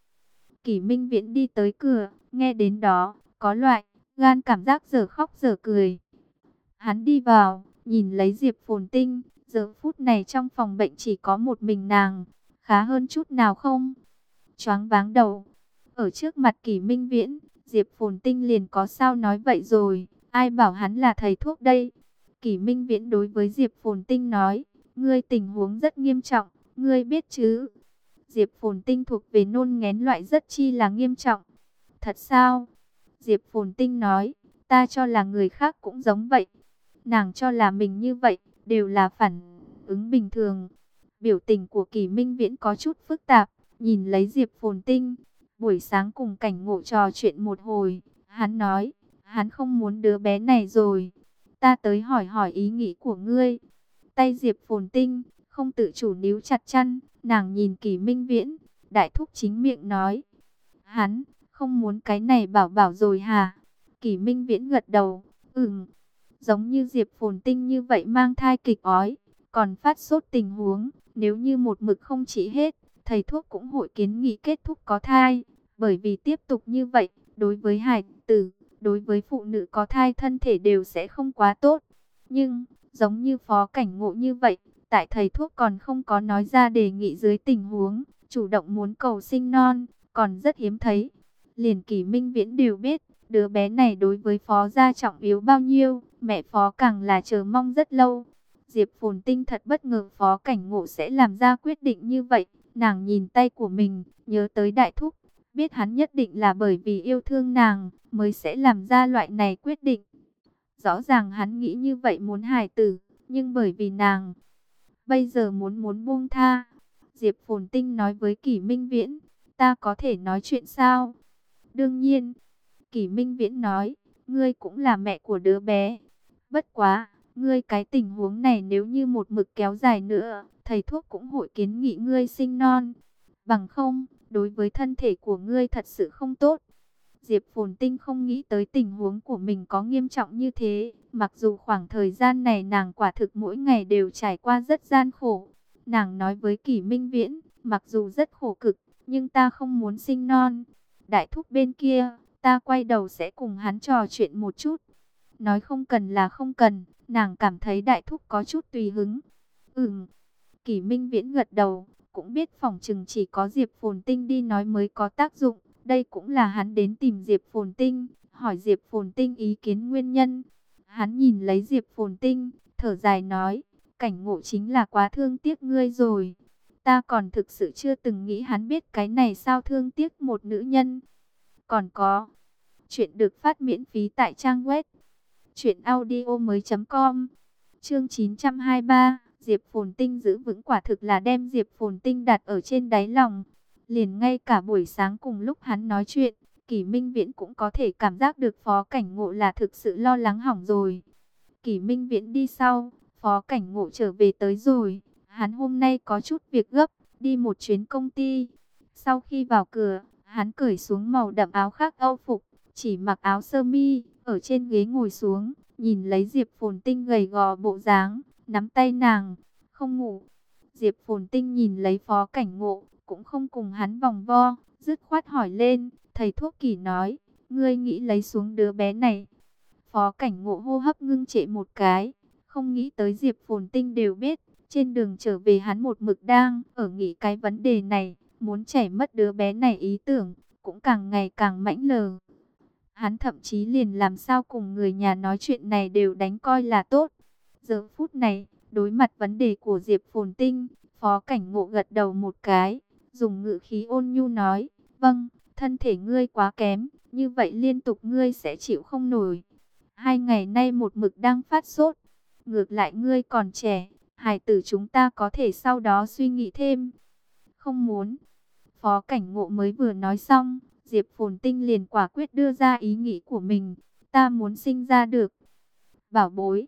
Kỷ Minh Viễn đi tới cửa, nghe đến đó, có loại gan cảm giác giờ khóc giờ cười. Hắn đi vào, nhìn lấy Diệp Phồn Tinh, giờ phút này trong phòng bệnh chỉ có một mình nàng, khá hơn chút nào không? Choáng váng đầu, ở trước mặt Kỷ Minh Viễn, Diệp Phồn Tinh liền có sao nói vậy rồi, ai bảo hắn là thầy thuốc đây? Kỷ Minh Viễn đối với Diệp Phồn Tinh nói, ngươi tình huống rất nghiêm trọng, ngươi biết chứ? Diệp Phồn Tinh thuộc về nôn nghén loại rất chi là nghiêm trọng. Thật sao? Diệp Phồn Tinh nói, ta cho là người khác cũng giống vậy. Nàng cho là mình như vậy, đều là phản ứng bình thường. Biểu tình của Kỷ Minh Viễn có chút phức tạp, nhìn lấy Diệp Phồn Tinh. Buổi sáng cùng Cảnh Ngộ trò chuyện một hồi, hắn nói, hắn không muốn đứa bé này rồi. Ta tới hỏi hỏi ý nghĩ của ngươi. Tay Diệp Phồn Tinh không tự chủ níu chặt chăn, nàng nhìn Kỷ Minh Viễn, Đại thúc chính miệng nói. Hắn không muốn cái này bảo bảo rồi hả? Kỷ Minh Viễn gật đầu. Giống như Diệp Phồn Tinh như vậy mang thai kịch ói, còn phát sốt tình huống, nếu như một mực không trị hết, thầy thuốc cũng hội kiến nghị kết thúc có thai, bởi vì tiếp tục như vậy, đối với hải tử, đối với phụ nữ có thai thân thể đều sẽ không quá tốt. Nhưng, giống như Phó Cảnh Ngộ như vậy, tại thầy thuốc còn không có nói ra đề nghị dưới tình huống, chủ động muốn cầu sinh non, còn rất hiếm thấy. Liền Kỷ Minh Viễn đều biết, đứa bé này đối với Phó gia trọng yếu bao nhiêu, mẹ Phó càng là chờ mong rất lâu. Diệp Phồn Tinh thật bất ngờ Phó Cảnh Ngộ sẽ làm ra quyết định như vậy. Nàng nhìn tay của mình, nhớ tới Đại thúc, biết hắn nhất định là bởi vì yêu thương nàng mới sẽ làm ra loại này quyết định. Rõ ràng hắn nghĩ như vậy muốn hài tử, nhưng bởi vì nàng bây giờ muốn buông tha. Diệp Phồn Tinh nói với Kỷ Minh Viễn, ta có thể nói chuyện sao? Đương nhiên. Kỷ Minh Viễn nói, ngươi cũng là mẹ của đứa bé. Bất quá, ngươi cái tình huống này nếu như một mực kéo dài nữa, thầy thuốc cũng hội kiến nghị ngươi sinh non. Bằng không, đối với thân thể của ngươi thật sự không tốt. Diệp Phồn Tinh không nghĩ tới tình huống của mình có nghiêm trọng như thế. Mặc dù khoảng thời gian này nàng quả thực mỗi ngày đều trải qua rất gian khổ. Nàng nói với Kỷ Minh Viễn, mặc dù rất khổ cực, nhưng ta không muốn sinh non. Đại thúc bên kia, ta quay đầu sẽ cùng hắn trò chuyện một chút. Nói không cần là không cần, nàng cảm thấy đại thúc có chút tùy hứng. Kỷ Minh Viễn gật đầu, cũng biết phỏng chừng chỉ có Diệp Phồn Tinh đi nói mới có tác dụng. Đây cũng là hắn đến tìm Diệp Phồn Tinh, hỏi Diệp Phồn Tinh ý kiến nguyên nhân. Hắn nhìn lấy Diệp Phồn Tinh, thở dài nói, Cảnh Ngộ chính là quá thương tiếc ngươi rồi. Ta còn thực sự chưa từng nghĩ hắn biết cái này sao thương tiếc một nữ nhân. Còn có, chuyện được phát miễn phí tại trang web truyệnaudiomoi.com. Chương 923, Diệp Phồn Tinh giữ vững quả thực là đem Diệp Phồn Tinh đặt ở trên đáy lòng. Liền ngay cả buổi sáng cùng lúc hắn nói chuyện, Kỷ Minh Viễn cũng có thể cảm giác được Phó Cảnh Ngộ là thực sự lo lắng hỏng rồi. Kỷ Minh Viễn đi sau, Phó Cảnh Ngộ trở về tới rồi. Hắn hôm nay có chút việc gấp, đi một chuyến công ty. Sau khi vào cửa, hắn cởi xuống màu đậm áo khác Âu phục, chỉ mặc áo sơ mi, ở trên ghế ngồi xuống, nhìn lấy Diệp Phồn Tinh gầy gò bộ dáng, nắm tay nàng, không ngủ. Diệp Phồn Tinh nhìn lấy Phó Cảnh Ngộ, cũng không cùng hắn vòng vo, dứt khoát hỏi lên, thầy thuốc Kỷ nói, ngươi nghĩ lấy xuống đứa bé này. Phó Cảnh Ngộ hô hấp ngưng trệ một cái, không nghĩ tới Diệp Phồn Tinh đều biết, trên đường trở về hắn một mực đang ở nghĩ cái vấn đề này, muốn chảy mất đứa bé này ý tưởng, cũng càng ngày càng mãnh lờ. Hắn thậm chí liền làm sao cùng người nhà nói chuyện này đều đánh coi là tốt. Giờ phút này, đối mặt vấn đề của Diệp Phồn Tinh, Phó Cảnh Ngộ gật đầu một cái, dùng ngữ khí ôn nhu nói, vâng, thân thể ngươi quá kém, như vậy liên tục ngươi sẽ chịu không nổi. 2 ngày nay một mực đang phát sốt, ngược lại ngươi còn trẻ, hài tử chúng ta có thể sau đó suy nghĩ thêm. Không muốn. Phó Cảnh Ngộ mới vừa nói xong, Diệp Phồn Tinh liền quả quyết đưa ra ý nghĩ của mình, ta muốn sinh ra được. Bảo bối.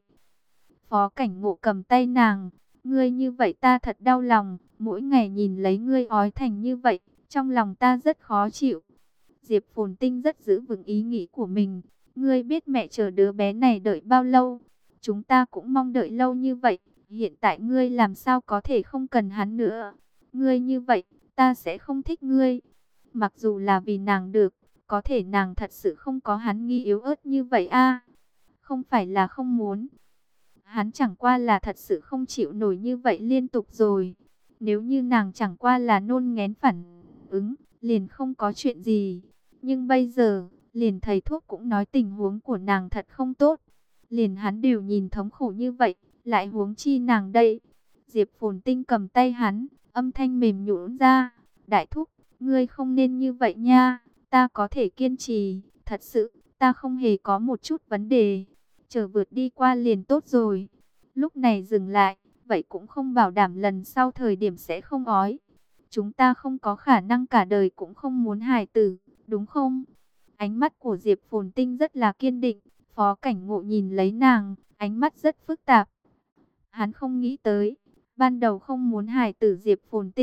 Phó Cảnh Ngộ cầm tay nàng, ngươi như vậy ta thật đau lòng, mỗi ngày nhìn lấy ngươi ói thành như vậy, trong lòng ta rất khó chịu. Diệp Phồn Tinh rất giữ vững ý nghĩ của mình, ngươi biết mẹ chờ đứa bé này đợi bao lâu, chúng ta cũng mong đợi lâu như vậy, hiện tại ngươi làm sao có thể không cần hắn nữa. Ngươi như vậy, ta sẽ không thích ngươi. Mặc dù là vì nàng được, có thể nàng thật sự không có hắn nghi yếu ớt như vậy a. Không phải là không muốn. Hắn chẳng qua là thật sự không chịu nổi như vậy liên tục rồi. Nếu như nàng chẳng qua là nôn nghén phản ứng, liền không có chuyện gì. Nhưng bây giờ, liền thầy thuốc cũng nói tình huống của nàng thật không tốt. Liền hắn đều nhìn thống khổ như vậy, lại huống chi nàng đây. Diệp Phồn Tinh cầm tay hắn, âm thanh mềm nhũn ra, đại thúc, ngươi không nên như vậy nha, ta có thể kiên trì, thật sự, ta không hề có một chút vấn đề, chờ vượt đi qua liền tốt rồi. Lúc này dừng lại, vậy cũng không bảo đảm lần sau thời điểm sẽ không ói. Chúng ta không có khả năng cả đời cũng không muốn hài tử, đúng không? Ánh mắt của Diệp Phồn Tinh rất là kiên định, Phó Cảnh Ngộ nhìn lấy nàng, ánh mắt rất phức tạp. Hắn không nghĩ tới, ban đầu không muốn hài tử Diệp Phồn Tinh,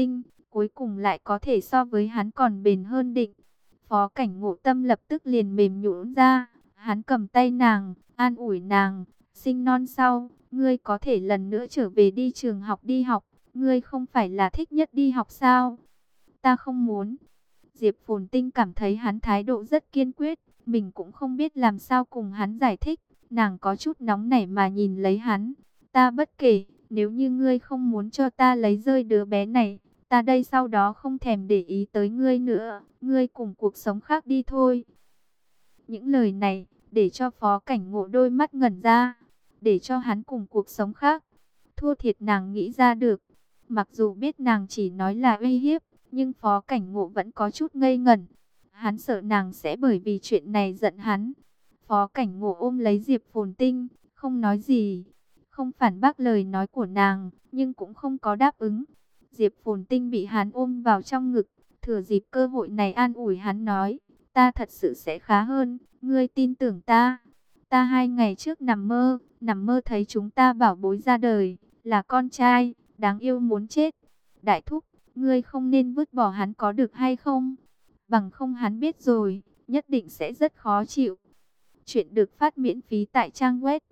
cuối cùng lại có thể so với hắn còn bền hơn định. Phó Cảnh Ngộ tâm lập tức liền mềm nhũn ra, hắn cầm tay nàng, an ủi nàng, sinh non sau, ngươi có thể lần nữa trở về đi trường học đi học, ngươi không phải là thích nhất đi học sao? Ta không muốn. Diệp Phồn Tinh cảm thấy hắn thái độ rất kiên quyết, mình cũng không biết làm sao cùng hắn giải thích, nàng có chút nóng nảy mà nhìn lấy hắn. Ta bất kể, nếu như ngươi không muốn cho ta lấy rơi đứa bé này, ta đây sau đó không thèm để ý tới ngươi nữa, ngươi cùng cuộc sống khác đi thôi. Những lời này, để cho Phó Cảnh Ngộ đôi mắt ngẩn ra, để cho hắn cùng cuộc sống khác. Thua thiệt nàng nghĩ ra được, mặc dù biết nàng chỉ nói là uy hiếp, nhưng Phó Cảnh Ngộ vẫn có chút ngây ngẩn. Hắn sợ nàng sẽ bởi vì chuyện này giận hắn. Phó Cảnh Ngộ ôm lấy Diệp Phồn Tinh, không nói gì, không phản bác lời nói của nàng, nhưng cũng không có đáp ứng. Diệp Phồn Tinh bị hắn ôm vào trong ngực, thừa dịp cơ hội này an ủi hắn nói, ta thật sự sẽ khá hơn, ngươi tin tưởng ta. Ta 2 ngày trước nằm mơ thấy chúng ta bảo bối ra đời, là con trai, đáng yêu muốn chết. Đại thúc, ngươi không nên vứt bỏ hắn có được hay không? Bằng không hắn biết rồi, nhất định sẽ rất khó chịu. Chuyện được phát miễn phí tại trang web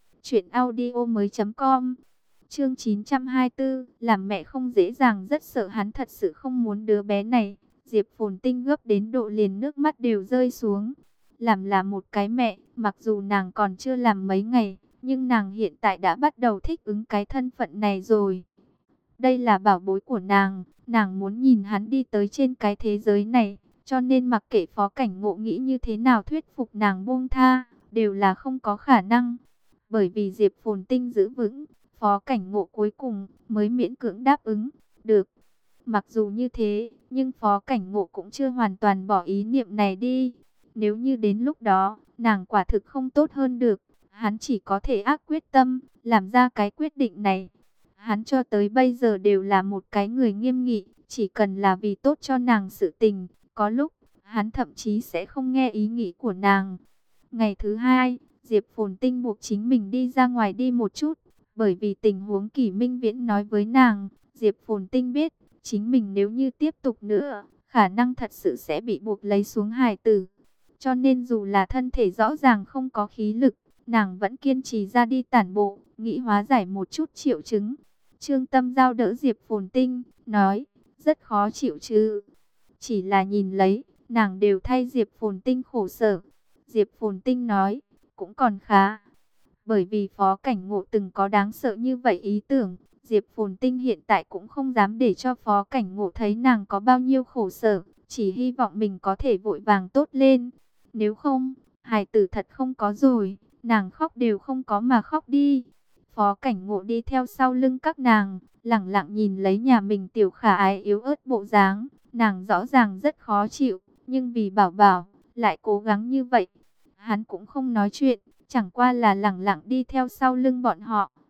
truyệnaudiomoi.com. Chương 924, làm mẹ không dễ dàng, rất sợ hắn thật sự không muốn đứa bé này. Diệp Phồn Tinh gấp đến độ liền nước mắt đều rơi xuống. Làm là một cái mẹ, mặc dù nàng còn chưa làm mấy ngày, nhưng nàng hiện tại đã bắt đầu thích ứng cái thân phận này rồi. Đây là bảo bối của nàng muốn nhìn hắn đi tới trên cái thế giới này, cho nên mặc kệ Phó Cảnh Ngộ nghĩ như thế nào thuyết phục nàng buông tha, đều là không có khả năng. Bởi vì Diệp Phồn Tinh giữ vững, Phó Cảnh Ngộ cuối cùng mới miễn cưỡng đáp ứng được. Mặc dù như thế, nhưng Phó Cảnh Ngộ cũng chưa hoàn toàn bỏ ý niệm này đi. Nếu như đến lúc đó, nàng quả thực không tốt hơn được, hắn chỉ có thể ác quyết tâm, làm ra cái quyết định này. Hắn cho tới bây giờ đều là một cái người nghiêm nghị, chỉ cần là vì tốt cho nàng sự tình, có lúc, hắn thậm chí sẽ không nghe ý nghĩ của nàng. Ngày thứ 2, Diệp Phồn Tinh buộc chính mình đi ra ngoài đi một chút, bởi vì tình huống Kỷ Minh Viễn nói với nàng, Diệp Phồn Tinh biết, chính mình nếu như tiếp tục nữa, khả năng thật sự sẽ bị buộc lấy xuống hài tử. Cho nên dù là thân thể rõ ràng không có khí lực, nàng vẫn kiên trì ra đi tản bộ, nghĩ hóa giải một chút triệu chứng. Trương Tâm Giao đỡ Diệp Phồn Tinh, nói, rất khó chịu chứ. Chỉ là nhìn lấy, nàng đều thay Diệp Phồn Tinh khổ sở. Diệp Phồn Tinh nói, cũng còn khá. Bởi vì Phó Cảnh Ngộ từng có đáng sợ như vậy ý tưởng, Diệp Phồn Tinh hiện tại cũng không dám để cho Phó Cảnh Ngộ thấy nàng có bao nhiêu khổ sở, chỉ hy vọng mình có thể vội vàng tốt lên. Nếu không, hài tử thật không có rồi, nàng khóc đều không có mà khóc đi. Phó Cảnh Ngộ đi theo sau lưng các nàng, lẳng lặng nhìn lấy nhà mình tiểu khả ái yếu ớt bộ dáng, nàng rõ ràng rất khó chịu, nhưng vì bảo bảo, lại cố gắng như vậy. Hắn cũng không nói chuyện, chẳng qua là lẳng lặng đi theo sau lưng bọn họ.